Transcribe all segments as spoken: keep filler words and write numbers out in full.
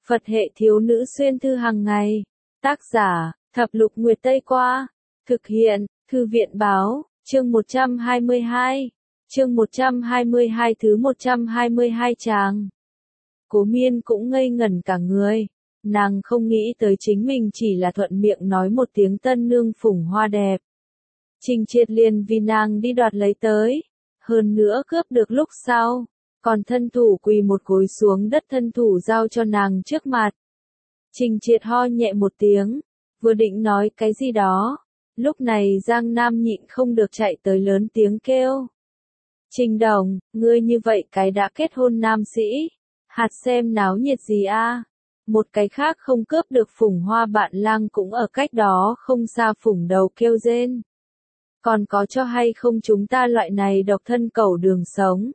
Phật hệ thiếu nữ xuyên thư hàng ngày. Tác giả, Thập Lục Nguyệt Tây Qua. Thực hiện, Thư viện Báo, chương một trăm hai mươi hai. Chương một trăm hai mươi hai thứ một trăm hai mươi hai tràng. Cố Miên cũng ngây ngẩn cả người. Nàng không nghĩ tới chính mình chỉ là thuận miệng nói một tiếng tân nương phủng hoa đẹp. Trình Triệt liền vì nàng đi đoạt lấy tới. Hơn nữa cướp được lúc sau. Còn thân thủ quỳ một gối xuống đất thân thủ giao cho nàng trước mặt. Trình Triệt ho nhẹ một tiếng. Vừa định nói cái gì đó. Lúc này Giang Nam nhịn không được chạy tới lớn tiếng kêu. Trình Đồng, ngươi như vậy cái đã kết hôn nam sĩ. Hạt xem náo nhiệt gì a? Một cái khác không cướp được phủng hoa bạn lang cũng ở cách đó không xa phủng đầu kêu rên. Còn có cho hay không chúng ta loại này độc thân cẩu đường sống.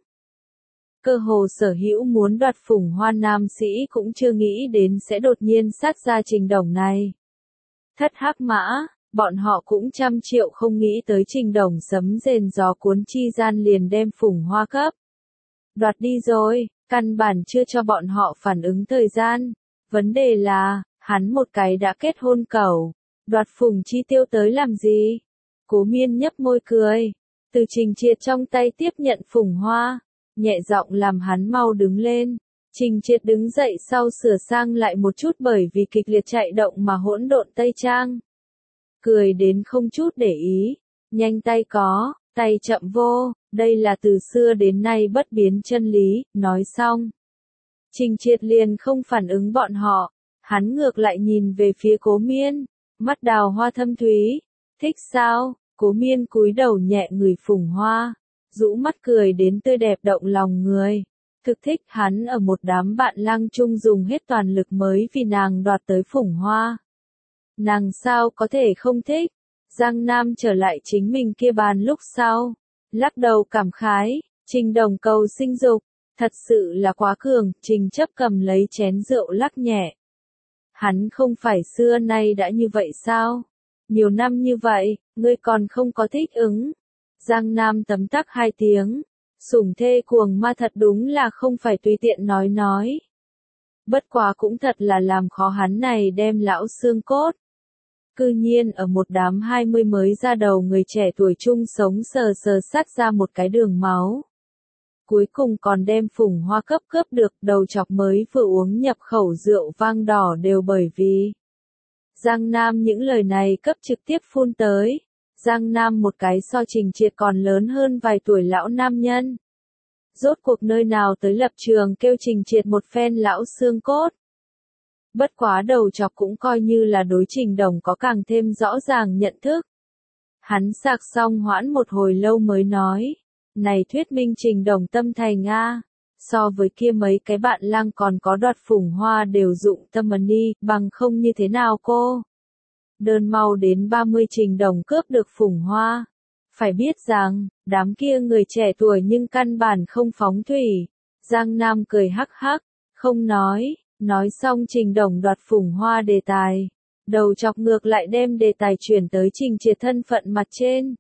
Cơ hồ sở hữu muốn đoạt phủng hoa nam sĩ cũng chưa nghĩ đến sẽ đột nhiên sát ra Trình Đồng này. Thất hắc mã, bọn họ cũng trăm triệu không nghĩ tới Trình Đồng sấm rền gió cuốn chi gian liền đem phủng hoa cấp. Đoạt đi rồi, căn bản chưa cho bọn họ phản ứng thời gian. Vấn đề là, hắn một cái đã kết hôn cẩu, đoạt phủng chi tiêu tới làm gì? Cố Miên nhấp môi cười, từ Trình Triệt trong tay tiếp nhận phủng hoa, nhẹ giọng làm hắn mau đứng lên. Trình Triệt đứng dậy sau sửa sang lại một chút bởi vì kịch liệt chạy động mà hỗn độn tây trang. Cười đến không chút để ý, nhanh tay có, tay chậm vô, đây là từ xưa đến nay bất biến chân lý, nói xong. Trình Triệt liền không phản ứng bọn họ, hắn ngược lại nhìn về phía Cố Miên, mắt đào hoa thâm thúy, thích sao? Cố Miên cúi đầu nhẹ ngửi phủng hoa, rũ mắt cười đến tươi đẹp động lòng người. Thực thích hắn ở một đám bạn lang chung dùng hết toàn lực mới vì nàng đoạt tới phủng hoa. Nàng sao có thể không thích? Giang Nam trở lại chính mình kia bàn lúc sau, lắc đầu cảm khái, Trình Đồng cầu sinh dục, thật sự là quá cường. Trình Chấp cầm lấy chén rượu lắc nhẹ. Hắn không phải xưa nay đã như vậy sao? Nhiều năm như vậy, ngươi còn không có thích ứng. Giang Nam tấm tắc hai tiếng, sủng thê cuồng ma thật đúng là không phải tùy tiện nói nói. Bất quá cũng thật là làm khó hắn này đem lão xương cốt. Cư nhiên ở một đám hai mươi mới ra đầu người trẻ tuổi chung sống sờ sờ sát ra một cái đường máu. Cuối cùng còn đem phủng hoa cấp cướp được, đầu chọc mới vừa uống nhập khẩu rượu vang đỏ đều bởi vì. Giang Nam những lời này cấp trực tiếp phun tới. Giang Nam một cái so Trình Triệt còn lớn hơn vài tuổi lão nam nhân. Rốt cuộc nơi nào tới lập trường kêu Trình Triệt một phen lão xương cốt. Bất quá đầu chọc cũng coi như là đối Trình Đồng có càng thêm rõ ràng nhận thức. Hắn sạc xong hoãn một hồi lâu mới nói. Này thuyết minh Trình Đồng tâm thành a. So với kia mấy cái bạn lang còn có đoạt phủng hoa đều dụng tâm ấn đi, bằng không như thế nào cô? Đơn mau đến ba mươi Trình Đồng cướp được phủng hoa. Phải biết rằng, đám kia người trẻ tuổi nhưng căn bản không phóng thủy. Giang Nam cười hắc hắc, không nói, nói xong Trình Đồng đoạt phủng hoa đề tài. Đầu chọc ngược lại đem đề tài chuyển tới Trình Triệt thân phận mặt trên.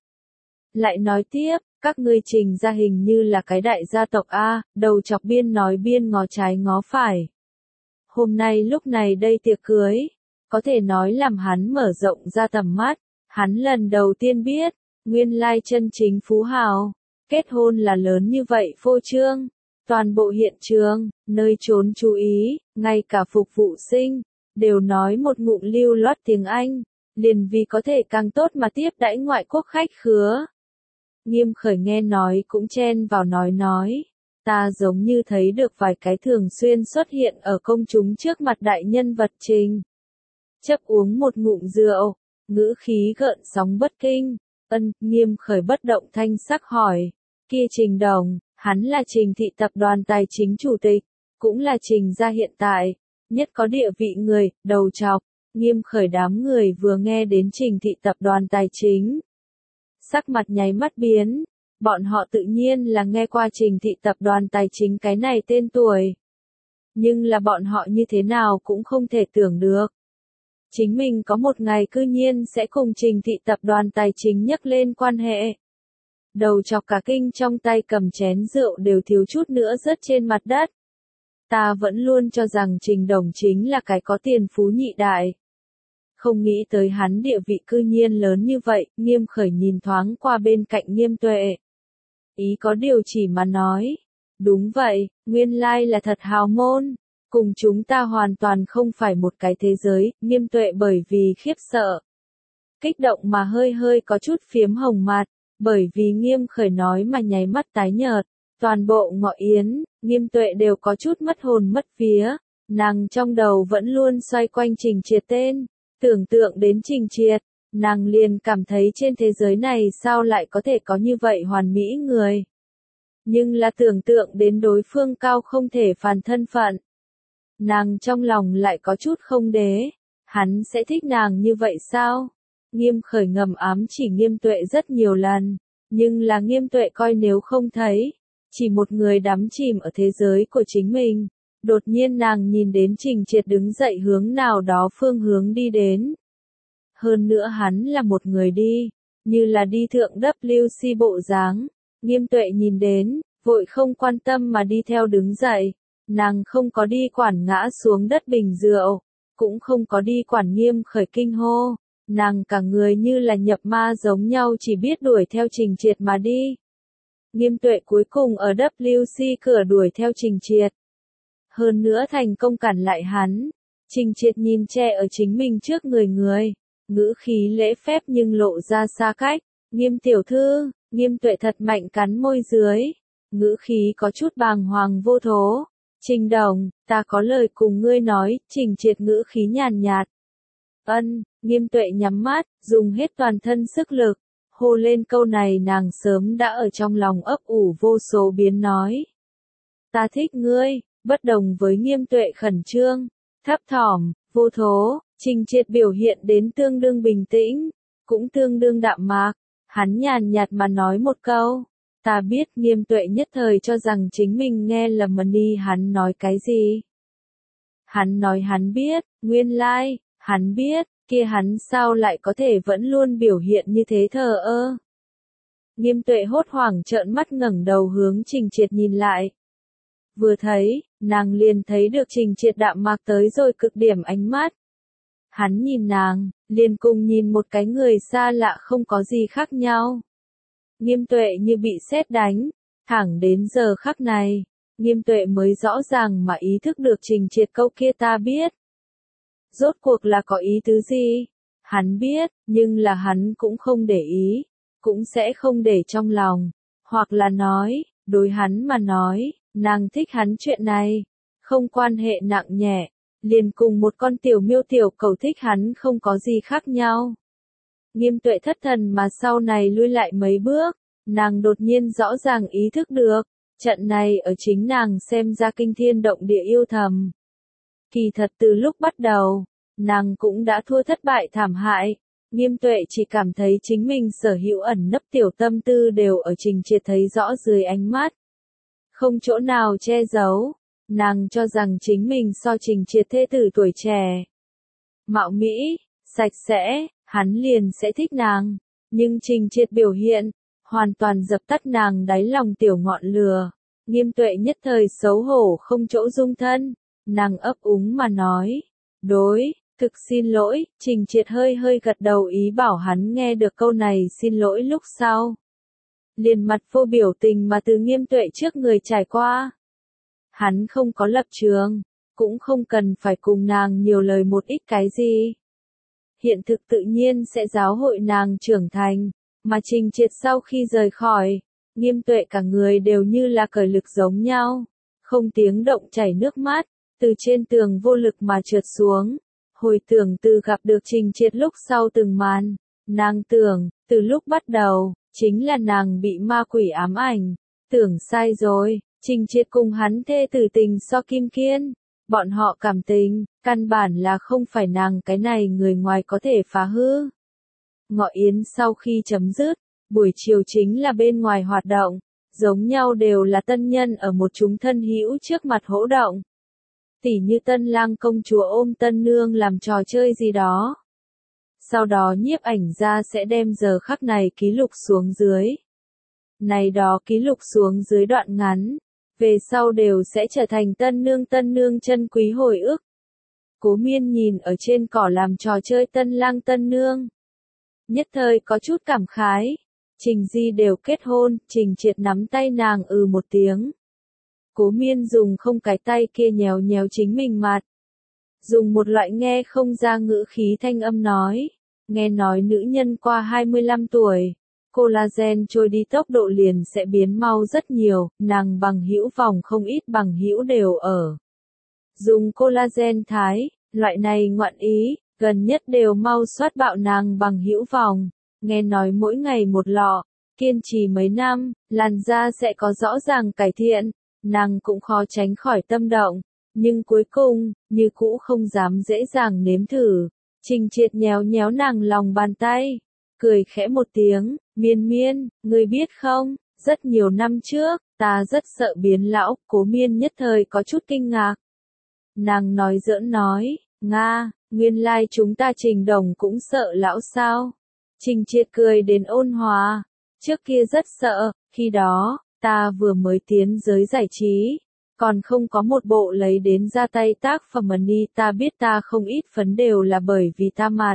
Lại nói tiếp, các ngươi Trình gia hình như là cái đại gia tộc A, đầu chọc biên nói biên ngó trái ngó phải. Hôm nay lúc này đây tiệc cưới, có thể nói làm hắn mở rộng ra tầm mắt, hắn lần đầu tiên biết, nguyên lai chân chính phú hào, kết hôn là lớn như vậy phô trương, toàn bộ hiện trường, nơi trốn chú ý, ngay cả phục vụ sinh, đều nói một ngụm lưu loát tiếng Anh, liền vì có thể càng tốt mà tiếp đãi ngoại quốc khách khứa. Nghiêm Khởi nghe nói cũng chen vào nói nói, ta giống như thấy được vài cái thường xuyên xuất hiện ở công chúng trước mặt đại nhân vật Trình. Chấp uống một ngụm rượu, ngữ khí gợn sóng bất kinh, ân, Nghiêm Khởi bất động thanh sắc hỏi, kia Trình Đồng, hắn là Trình thị tập đoàn tài chính chủ tịch, cũng là Trình gia hiện tại, nhất có địa vị người, đầu chọc. Nghiêm Khởi đám người vừa nghe đến Trình thị tập đoàn tài chính. Sắc mặt nháy mắt biến, bọn họ tự nhiên là nghe qua Trình thị tập đoàn tài chính cái này tên tuổi. Nhưng là bọn họ như thế nào cũng không thể tưởng được. Chính mình có một ngày cư nhiên sẽ cùng Trình thị tập đoàn tài chính nhắc lên quan hệ. Đầu chọc cả kinh trong tay cầm chén rượu đều thiếu chút nữa rớt trên mặt đất. Ta vẫn luôn cho rằng Trình Đồng chính là cái có tiền phú nhị đại. Không nghĩ tới hắn địa vị cư nhiên lớn như vậy, Nghiêm Khởi nhìn thoáng qua bên cạnh Nghiêm Tuệ. Ý có điều chỉ mà nói. Đúng vậy, nguyên lai là thật hào môn. Cùng chúng ta hoàn toàn không phải một cái thế giới, Nghiêm Tuệ bởi vì khiếp sợ. Kích động mà hơi hơi có chút phiếm hồng mặt, bởi vì Nghiêm Khởi nói mà nháy mắt tái nhợt. Toàn bộ ngọ yến, Nghiêm Tuệ đều có chút mất hồn mất vía, nàng trong đầu vẫn luôn xoay quanh Trình Triệt tên, tưởng tượng đến Trình Triệt, nàng liền cảm thấy trên thế giới này sao lại có thể có như vậy hoàn mỹ người. Nhưng là tưởng tượng đến đối phương cao không thể phàn thân phận. Nàng trong lòng lại có chút không đế, hắn sẽ thích nàng như vậy sao? Nghiêm Khởi ngầm ám chỉ Nghiêm Tuệ rất nhiều lần, nhưng là Nghiêm Tuệ coi nếu không thấy. Chỉ một người đắm chìm ở thế giới của chính mình, đột nhiên nàng nhìn đến Trình Triệt đứng dậy hướng nào đó phương hướng đi đến. Hơn nữa hắn là một người đi, như là đi thượng W C bộ dáng, Nghiêm Tuệ nhìn đến, vội không quan tâm mà đi theo đứng dậy, nàng không có đi quản ngã xuống đất bình rượu, cũng không có đi quản Nghiêm Khởi kinh hô, nàng cả người như là nhập ma giống nhau chỉ biết đuổi theo Trình Triệt mà đi. Nghiêm Tuệ cuối cùng ở W C cửa đuổi theo Trình Triệt. Hơn nữa thành công cản lại hắn. Trình Triệt nhìn che ở chính mình trước người người. Ngữ khí lễ phép nhưng lộ ra xa cách. Nghiêm tiểu thư, Nghiêm Tuệ thật mạnh cắn môi dưới. Ngữ khí có chút bàng hoàng vô thố. Trình Đồng, ta có lời cùng ngươi nói, Trình Triệt ngữ khí nhàn nhạt. Ân, Nghiêm Tuệ nhắm mắt, dùng hết toàn thân sức lực. Hô lên câu này nàng sớm đã ở trong lòng ấp ủ vô số biến nói. Ta thích ngươi, bất đồng với Nghiêm Tuệ khẩn trương, thấp thỏm, vô thố, Trình Triệt biểu hiện đến tương đương bình tĩnh, cũng tương đương đạm mạc, hắn nhàn nhạt mà nói một câu. Ta biết Nghiêm Tuệ nhất thời cho rằng chính mình nghe lầm mà đi hắn nói cái gì. Hắn nói hắn biết, nguyên lai, like, hắn biết. Kia hắn sao lại có thể vẫn luôn biểu hiện như thế thờ ơ. Nghiêm Tuệ hốt hoảng trợn mắt ngẩng đầu hướng Trình Triệt nhìn lại. Vừa thấy, nàng liền thấy được Trình Triệt đạm mạc tới rồi cực điểm ánh mắt. Hắn nhìn nàng, liền cùng nhìn một cái người xa lạ không có gì khác nhau. Nghiêm Tuệ như bị sét đánh, thẳng đến giờ khắc này, Nghiêm Tuệ mới rõ ràng mà ý thức được Trình Triệt câu kia ta biết. Rốt cuộc là có ý tứ gì? Hắn biết, nhưng là hắn cũng không để ý, cũng sẽ không để trong lòng, hoặc là nói, đối hắn mà nói, nàng thích hắn chuyện này, không quan hệ nặng nhẹ, liền cùng một con tiểu miêu tiểu cầu thích hắn không có gì khác nhau. Nghiêm Tuệ thất thần mà sau này lui lại mấy bước, nàng đột nhiên rõ ràng ý thức được, trận này ở chính nàng xem ra kinh thiên động địa yêu thầm. Kỳ thật từ lúc bắt đầu, nàng cũng đã thua thất bại thảm hại, Nghiêm Tuệ chỉ cảm thấy chính mình sở hữu ẩn nấp tiểu tâm tư đều ở Trình Triệt thấy rõ dưới ánh mắt. Không chỗ nào che giấu, nàng cho rằng chính mình so Trình Triệt thê tử tuổi trẻ. Mạo mỹ, sạch sẽ, hắn liền sẽ thích nàng, nhưng Trình Triệt biểu hiện, hoàn toàn dập tắt nàng đáy lòng tiểu ngọn lửa. Nghiêm Tuệ nhất thời xấu hổ không chỗ dung thân. Nàng ấp úng mà nói, đối, thực xin lỗi, Trình Triệt hơi hơi gật đầu ý bảo hắn nghe được câu này xin lỗi lúc sau. Liền mặt vô biểu tình mà từ Nghiêm Tuệ trước người trải qua. Hắn không có lập trường, cũng không cần phải cùng nàng nhiều lời một ít cái gì. Hiện thực tự nhiên sẽ giáo hội nàng trưởng thành, mà Trình Triệt sau khi rời khỏi, Nghiêm Tuệ cả người đều như là cởi lực giống nhau, không tiếng động chảy nước mắt. Từ trên tường vô lực mà trượt xuống, hồi tưởng từ gặp được Trình Triệt lúc sau từng màn, nàng tưởng, từ lúc bắt đầu, chính là nàng bị ma quỷ ám ảnh, tưởng sai rồi, Trình Triệt cùng hắn thê tử tình so kim kiên, bọn họ cảm tình, căn bản là không phải nàng cái này người ngoài có thể phá hư. Ngọ yến sau khi chấm dứt, buổi chiều chính là bên ngoài hoạt động, giống nhau đều là tân nhân ở một chúng thân hữu trước mặt hỗ động. Tỉ như tân lang công chúa ôm tân nương làm trò chơi gì đó. Sau đó nhiếp ảnh gia sẽ đem giờ khắc này ký lục xuống dưới. Này đó ký lục xuống dưới đoạn ngắn, về sau đều sẽ trở thành tân nương tân nương chân quý hồi ức. Cố Miên nhìn ở trên cỏ làm trò chơi tân lang tân nương. Nhất thời có chút cảm khái. Trình Di đều kết hôn, Trình Triệt nắm tay nàng ừ một tiếng. Cố Miên dùng không cái tay kia nhéo nhéo chính mình mặt. Dùng một loại nghe không ra ngữ khí thanh âm nói. Nghe nói nữ nhân qua hai mươi lăm tuổi, collagen trôi đi tốc độ liền sẽ biến mau rất nhiều, nàng bằng hữu vòng không ít bằng hữu đều ở. Dùng collagen thái, loại này ngoạn ý, gần nhất đều mau soát bạo nàng bằng hữu vòng. Nghe nói mỗi ngày một lọ, kiên trì mấy năm, làn da sẽ có rõ ràng cải thiện, nàng cũng khó tránh khỏi tâm động, nhưng cuối cùng, như cũ không dám dễ dàng nếm thử. Trình Triệt nhéo nhéo nàng lòng bàn tay, cười khẽ một tiếng, Miên Miên, ngươi biết không, rất nhiều năm trước, ta rất sợ biến lão, Cố Miên nhất thời có chút kinh ngạc. Nàng nói giỡn nói, Nga, nguyên lai chúng ta Trình Đồng cũng sợ lão sao? Trình Triệt cười đến ôn hòa, trước kia rất sợ, khi đó, ta vừa mới tiến giới giải trí, còn không có một bộ lấy đến ra tay tác phẩm money, ta biết ta không ít phấn đều là bởi vì ta mặt.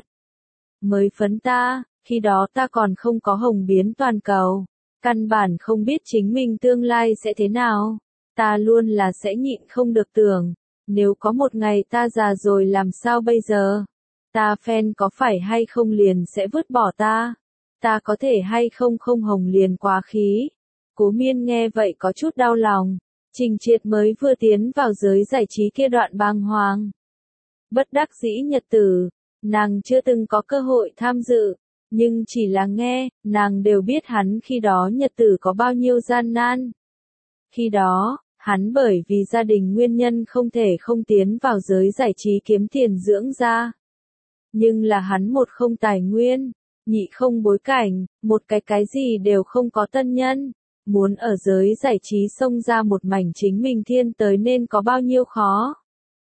Mới phấn ta, khi đó ta còn không có hồng biến toàn cầu, căn bản không biết chính mình tương lai sẽ thế nào, ta luôn là sẽ nhịn không được tưởng, nếu có một ngày ta già rồi làm sao bây giờ? Ta fan có phải hay không liền sẽ vứt bỏ ta? Ta có thể hay không không hồng liền quá khí? Cố Miên nghe vậy có chút đau lòng. Trình Triệt mới vừa tiến vào giới giải trí kia đoạn bàng hoàng. Bất đắc dĩ nhật tử, nàng chưa từng có cơ hội tham dự, nhưng chỉ là nghe, nàng đều biết hắn khi đó nhật tử có bao nhiêu gian nan. Khi đó, hắn bởi vì gia đình nguyên nhân không thể không tiến vào giới giải trí kiếm tiền dưỡng ra. Nhưng là hắn một không tài nguyên, nhị không bối cảnh, một cái cái gì đều không có tân nhân. Muốn ở giới giải trí xông ra một mảnh chính mình thiên tới nên có bao nhiêu khó.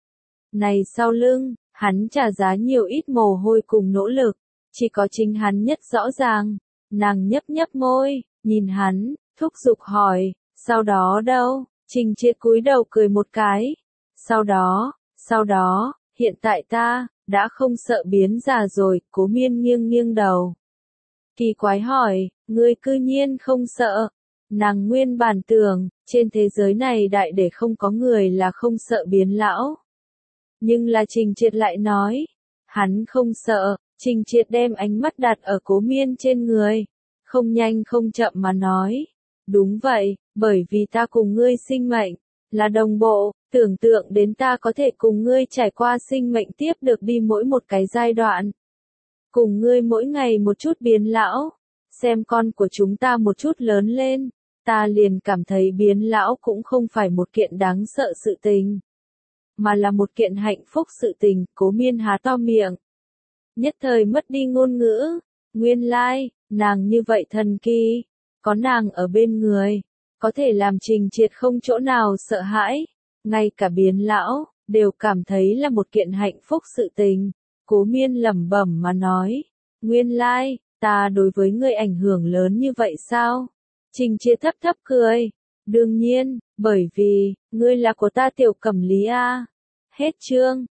Này sau lưng, hắn trả giá nhiều ít mồ hôi cùng nỗ lực, chỉ có chính hắn nhất rõ ràng. Nàng nhấp nhấp môi, nhìn hắn, thúc giục hỏi, sau đó đâu? Trình Triệt cúi đầu cười một cái. Sau đó, sau đó, hiện tại ta, đã không sợ biến già rồi, Cố Miên nghiêng nghiêng đầu. Kỳ quái hỏi, ngươi cư nhiên không sợ. Nàng nguyên bản tưởng, trên thế giới này đại để không có người là không sợ biến lão. Nhưng là Trình Triệt lại nói, hắn không sợ, Trình Triệt đem ánh mắt đặt ở Cố Miên trên người, không nhanh không chậm mà nói, đúng vậy, bởi vì ta cùng ngươi sinh mệnh, là đồng bộ, tưởng tượng đến ta có thể cùng ngươi trải qua sinh mệnh tiếp được đi mỗi một cái giai đoạn. Cùng ngươi mỗi ngày một chút biến lão, xem con của chúng ta một chút lớn lên. Ta liền cảm thấy biến lão cũng không phải một kiện đáng sợ sự tình, mà là một kiện hạnh phúc sự tình. Cố Miên há to miệng, nhất thời mất đi ngôn ngữ. Nguyên lai, like, nàng như vậy thần kỳ, có nàng ở bên người, có thể làm Trình Triệt không chỗ nào sợ hãi, ngay cả biến lão, đều cảm thấy là một kiện hạnh phúc sự tình. Cố Miên lẩm bẩm mà nói, nguyên lai, like, ta đối với ngươi ảnh hưởng lớn như vậy sao? Trình Triệt thấp thấp cười, đương nhiên, bởi vì, ngươi là của ta Tiểu Cẩm Lý a. Hết chương.